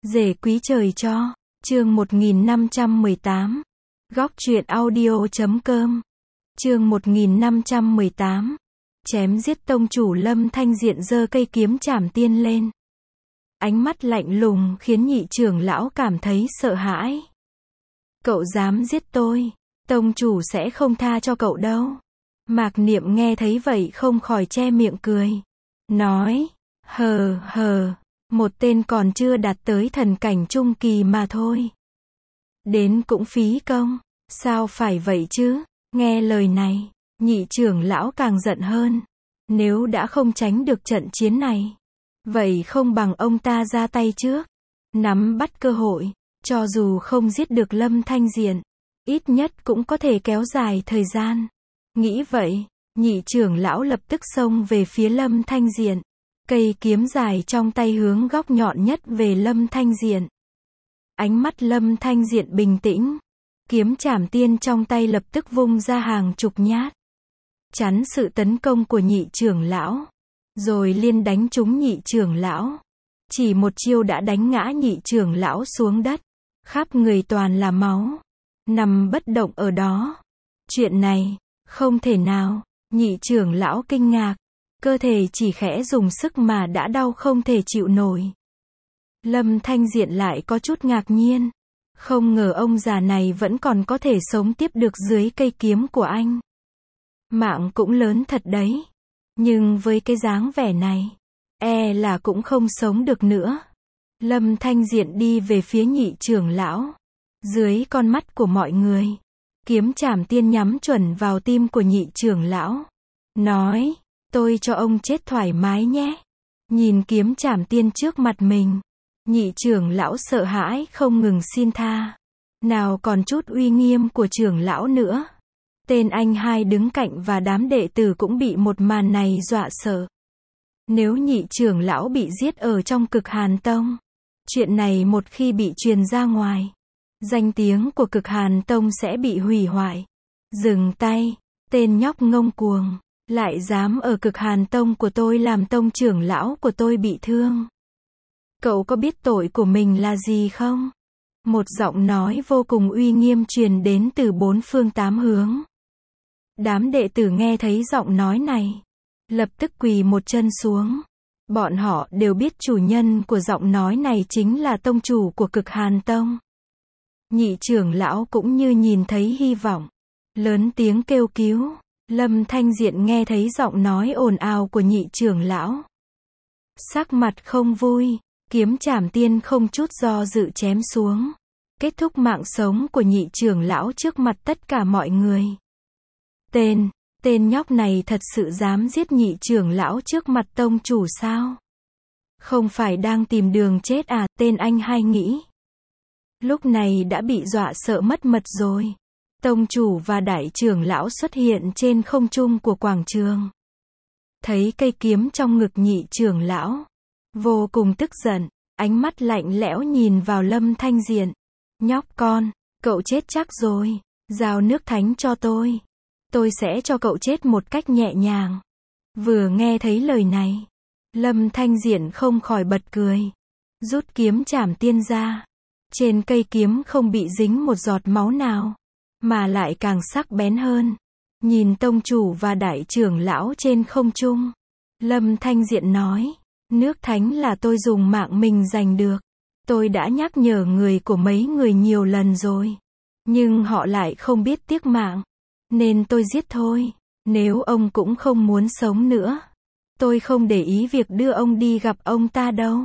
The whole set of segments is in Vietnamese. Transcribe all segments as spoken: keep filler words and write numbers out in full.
Rể quý trời cho. Chương một nghìn năm trăm mười tám. Góc truyện audio chấm com. Chương một nghìn năm trăm mười tám. Chém giết tông chủ Lâm Thanh Diện giơ cây kiếm trảm tiên lên. Ánh mắt lạnh lùng khiến nhị trưởng lão cảm thấy sợ hãi. Cậu dám giết tôi, tông chủ sẽ không tha cho cậu đâu. Mạc Niệm nghe thấy vậy không khỏi che miệng cười. Nói, hờ hờ, một tên còn chưa đạt tới thần cảnh trung kỳ mà thôi. Đến cũng phí công, sao phải vậy chứ? Nghe lời này, nhị trưởng lão càng giận hơn. Nếu đã không tránh được trận chiến này, vậy không bằng ông ta ra tay trước, nắm bắt cơ hội, cho dù không giết được Lâm Thanh Diện, ít nhất cũng có thể kéo dài thời gian. Nghĩ vậy, nhị trưởng lão lập tức xông về phía Lâm Thanh Diện. Cây kiếm dài trong tay hướng góc nhọn nhất về Lâm Thanh Diện. Ánh mắt Lâm Thanh Diện bình tĩnh. Kiếm trảm tiên trong tay lập tức vung ra hàng chục nhát, chắn sự tấn công của nhị trưởng lão, rồi liên đánh trúng nhị trưởng lão. Chỉ một chiêu đã đánh ngã nhị trưởng lão xuống đất, khắp người toàn là máu, nằm bất động ở đó. Chuyện này, không thể nào, nhị trưởng lão kinh ngạc, cơ thể chỉ khẽ dùng sức mà đã đau không thể chịu nổi. Lâm Thanh Diện lại có chút ngạc nhiên, không ngờ ông già này vẫn còn có thể sống tiếp được dưới cây kiếm của anh. Mạng cũng lớn thật đấy, nhưng với cái dáng vẻ này, e là cũng không sống được nữa. Lâm Thanh Diện đi về phía nhị trưởng lão. Dưới con mắt của mọi người, kiếm trảm tiên nhắm chuẩn vào tim của nhị trưởng lão. Nói, tôi cho ông chết thoải mái nhé. Nhìn kiếm trảm tiên trước mặt mình, nhị trưởng lão sợ hãi không ngừng xin tha. Nào còn chút uy nghiêm của trưởng lão nữa. Tên anh hai đứng cạnh và đám đệ tử cũng bị một màn này dọa sợ. Nếu nhị trưởng lão bị giết ở trong Cực Hàn Tông, chuyện này một khi bị truyền ra ngoài, danh tiếng của Cực Hàn Tông sẽ bị hủy hoại. Dừng tay, tên nhóc ngông cuồng, lại dám ở Cực Hàn Tông của tôi làm tông trưởng lão của tôi bị thương. Cậu có biết tội của mình là gì không? Một giọng nói vô cùng uy nghiêm truyền đến từ bốn phương tám hướng. Đám đệ tử nghe thấy giọng nói này, lập tức quỳ một chân xuống. Bọn họ đều biết chủ nhân của giọng nói này chính là tông chủ của Cực Hàn Tông. Nhị trưởng lão cũng như nhìn thấy hy vọng, lớn tiếng kêu cứu. Lâm Thanh Diện nghe thấy giọng nói ồn ào của nhị trưởng lão, sắc mặt không vui, kiếm trảm tiên không chút do dự chém xuống, kết thúc mạng sống của nhị trưởng lão trước mặt tất cả mọi người. Tên, tên nhóc này thật sự dám giết nhị trưởng lão trước mặt tông chủ sao? Không phải đang tìm đường chết à? Tên anh hai nghĩ. Lúc này đã bị dọa sợ mất mật rồi. Tông chủ và đại trưởng lão xuất hiện trên không trung của quảng trường. Thấy cây kiếm trong ngực nhị trưởng lão, vô cùng tức giận, ánh mắt lạnh lẽo nhìn vào Lâm Thanh Diện. Nhóc con, cậu chết chắc rồi, giao nước thánh cho tôi. Tôi sẽ cho cậu chết một cách nhẹ nhàng. Vừa nghe thấy lời này, Lâm Thanh Diện không khỏi bật cười. Rút kiếm trảm tiên ra. Trên cây kiếm không bị dính một giọt máu nào, mà lại càng sắc bén hơn. Nhìn tông chủ và đại trưởng lão trên không trung, Lâm Thanh Diện nói, nước thánh là tôi dùng mạng mình giành được. Tôi đã nhắc nhở người của mấy người nhiều lần rồi, nhưng họ lại không biết tiếc mạng, nên tôi giết thôi. Nếu ông cũng không muốn sống nữa, tôi không để ý việc đưa ông đi gặp ông ta đâu.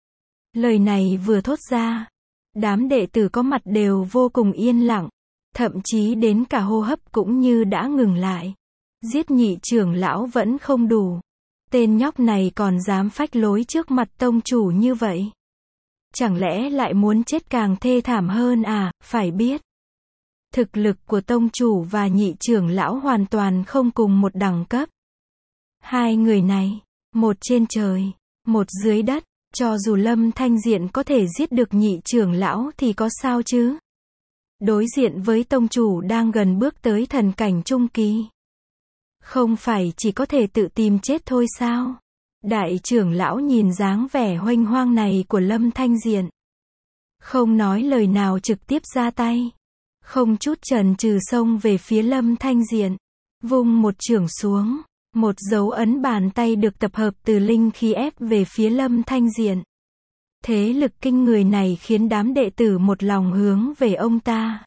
Lời này vừa thốt ra, đám đệ tử có mặt đều vô cùng yên lặng, thậm chí đến cả hô hấp cũng như đã ngừng lại. Giết nhị trưởng lão vẫn không đủ, tên nhóc này còn dám phách lối trước mặt tông chủ như vậy. Chẳng lẽ lại muốn chết càng thê thảm hơn à? Phải biết, thực lực của tông chủ và nhị trưởng lão hoàn toàn không cùng một đẳng cấp. Hai người này, một trên trời, một dưới đất, cho dù Lâm Thanh Diện có thể giết được nhị trưởng lão thì có sao chứ? Đối diện với tông chủ đang gần bước tới thần cảnh trung kỳ, không phải chỉ có thể tự tìm chết thôi sao? Đại trưởng lão nhìn dáng vẻ huênh hoang này của Lâm Thanh Diện, không nói lời nào trực tiếp ra tay. Không chút chần chừ xông về phía Lâm Thanh Diện. Vung một chưởng xuống. Một dấu ấn bàn tay được tập hợp từ linh khí ép về phía Lâm Thanh Diện. Thế lực kinh người này khiến đám đệ tử một lòng hướng về ông ta.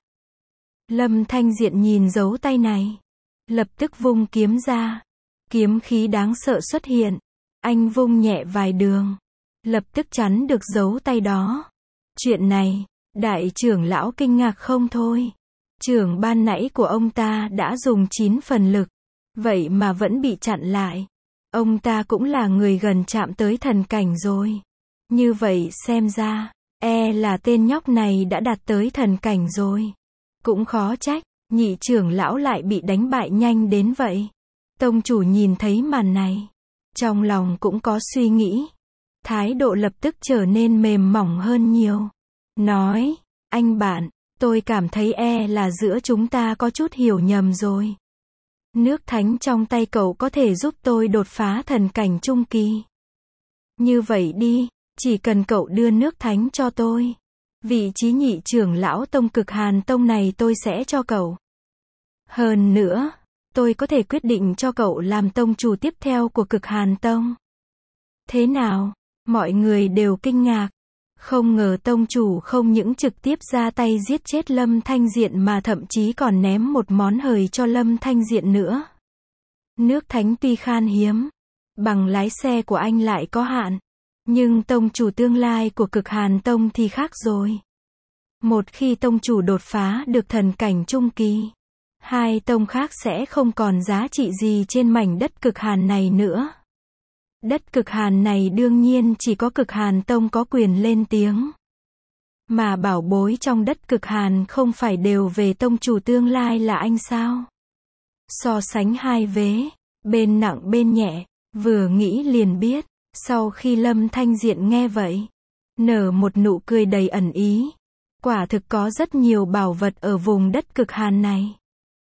Lâm Thanh Diện nhìn dấu tay này. Lập tức vung kiếm ra. Kiếm khí đáng sợ xuất hiện. Anh vung nhẹ vài đường. Lập tức chắn được dấu tay đó. Chuyện này, đại trưởng lão kinh ngạc không thôi. Trưởng ban nãy của ông ta đã dùng chín phần lực. Vậy mà vẫn bị chặn lại. Ông ta cũng là người gần chạm tới thần cảnh rồi. Như vậy xem ra, e là tên nhóc này đã đạt tới thần cảnh rồi. Cũng khó trách, nhị trưởng lão lại bị đánh bại nhanh đến vậy. Tông chủ nhìn thấy màn này. Trong lòng cũng có suy nghĩ. Thái độ lập tức trở nên mềm mỏng hơn nhiều. Nói, anh bạn, tôi cảm thấy e là giữa chúng ta có chút hiểu nhầm rồi. Nước thánh trong tay cậu có thể giúp tôi đột phá thần cảnh trung kỳ. Như vậy đi, chỉ cần cậu đưa nước thánh cho tôi. Vị trí nhị trưởng lão tông Cực Hàn Tông này tôi sẽ cho cậu. Hơn nữa, tôi có thể quyết định cho cậu làm tông chủ tiếp theo của Cực Hàn Tông. Thế nào? Mọi người đều kinh ngạc. Không ngờ tông chủ không những trực tiếp ra tay giết chết Lâm Thanh Diện mà thậm chí còn ném một món hời cho Lâm Thanh Diện nữa. Nước thánh tuy khan hiếm, bằng lái xe của anh lại có hạn. Nhưng tông chủ tương lai của Cực Hàn Tông thì khác rồi. Một khi tông chủ đột phá được thần cảnh trung kỳ, hai tông khác sẽ không còn giá trị gì trên mảnh đất Cực Hàn này nữa. Đất Cực Hàn này đương nhiên chỉ có Cực Hàn Tông có quyền lên tiếng. Mà bảo bối trong đất Cực Hàn không phải đều về tông chủ tương lai là anh sao? So sánh hai vế, bên nặng bên nhẹ, vừa nghĩ liền biết. Sau khi Lâm Thanh Diện nghe vậy, nở một nụ cười đầy ẩn ý. Quả thực có rất nhiều bảo vật ở vùng đất Cực Hàn này.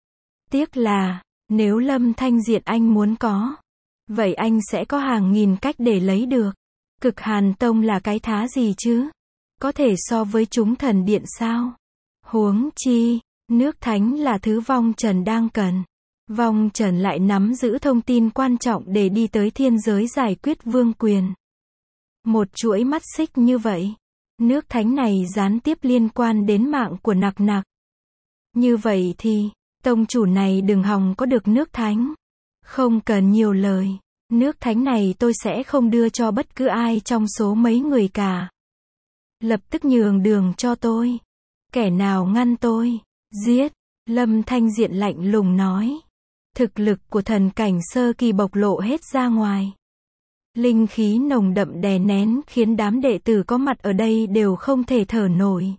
Tiếc là, nếu Lâm Thanh Diện anh muốn có, vậy anh sẽ có hàng nghìn cách để lấy được. Cực Hàn Tông là cái thá gì chứ? Có thể so với chúng thần điện sao? Huống chi, nước thánh là thứ vong trần đang cần. Vong trần lại nắm giữ thông tin quan trọng để đi tới thiên giới giải quyết vương quyền. Một chuỗi mắt xích như vậy. Nước thánh này gián tiếp liên quan đến mạng của nặc nặc. Như vậy thì, tông chủ này đừng hòng có được nước thánh. Không cần nhiều lời. Nước thánh này tôi sẽ không đưa cho bất cứ ai trong số mấy người cả. Lập tức nhường đường cho tôi. Kẻ nào ngăn tôi, giết. Lâm Thanh Diện lạnh lùng nói. Thực lực của thần cảnh sơ kỳ bộc lộ hết ra ngoài. Linh khí nồng đậm đè nén khiến đám đệ tử có mặt ở đây đều không thể thở nổi.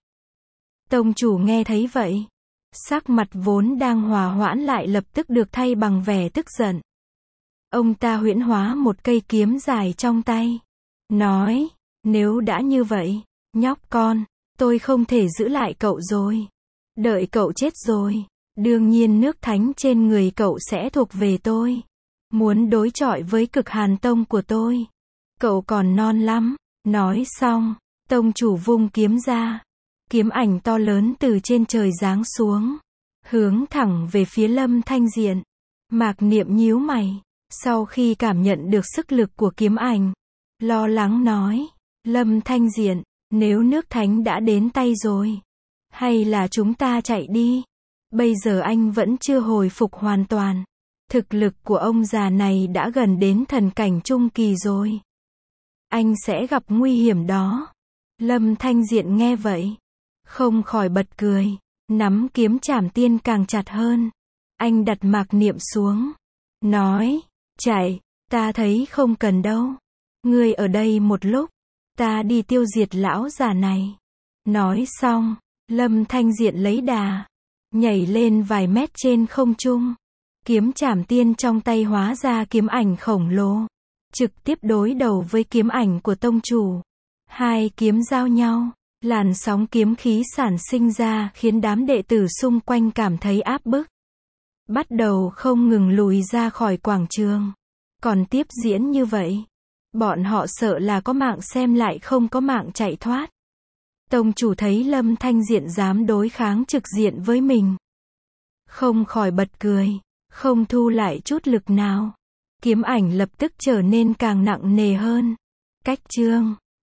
Tông chủ nghe thấy vậy. Sắc mặt vốn đang hòa hoãn lại lập tức được thay bằng vẻ tức giận. Ông ta huyễn hóa một cây kiếm dài trong tay. Nói, nếu đã như vậy, nhóc con, tôi không thể giữ lại cậu rồi. Đợi cậu chết rồi, đương nhiên nước thánh trên người cậu sẽ thuộc về tôi. Muốn đối chọi với Cực Hàn Tông của tôi, cậu còn non lắm. Nói xong, tông chủ vung kiếm ra. Kiếm ảnh to lớn từ trên trời giáng xuống, hướng thẳng về phía Lâm Thanh Diện. Mạc Niệm nhíu mày, sau khi cảm nhận được sức lực của kiếm ảnh, lo lắng nói, Lâm Thanh Diện, nếu nước thánh đã đến tay rồi, hay là chúng ta chạy đi? Bây giờ anh vẫn chưa hồi phục hoàn toàn. Thực lực của ông già này đã gần đến thần cảnh trung kỳ rồi. Anh sẽ gặp nguy hiểm đó. Lâm Thanh Diện nghe vậy, không khỏi bật cười, nắm kiếm trảm tiên càng chặt hơn. Anh đặt Mạc Niệm xuống, nói, chạy, ta thấy không cần đâu. Ngươi ở đây một lúc, ta đi tiêu diệt lão già này. Nói xong, Lâm Thanh Diện lấy đà, nhảy lên vài mét trên không trung. Kiếm trảm tiên trong tay hóa ra kiếm ảnh khổng lồ, trực tiếp đối đầu với kiếm ảnh của tông chủ. Hai kiếm giao nhau, làn sóng kiếm khí sản sinh ra khiến đám đệ tử xung quanh cảm thấy áp bức. Bắt đầu không ngừng lùi ra khỏi quảng trường. Còn tiếp diễn như vậy, bọn họ sợ là có mạng xem lại không có mạng chạy thoát. Tông chủ thấy Lâm Thanh Diện dám đối kháng trực diện với mình, không khỏi bật cười, không thu lại chút lực nào. Kiếm ảnh lập tức trở nên càng nặng nề hơn. Cách chương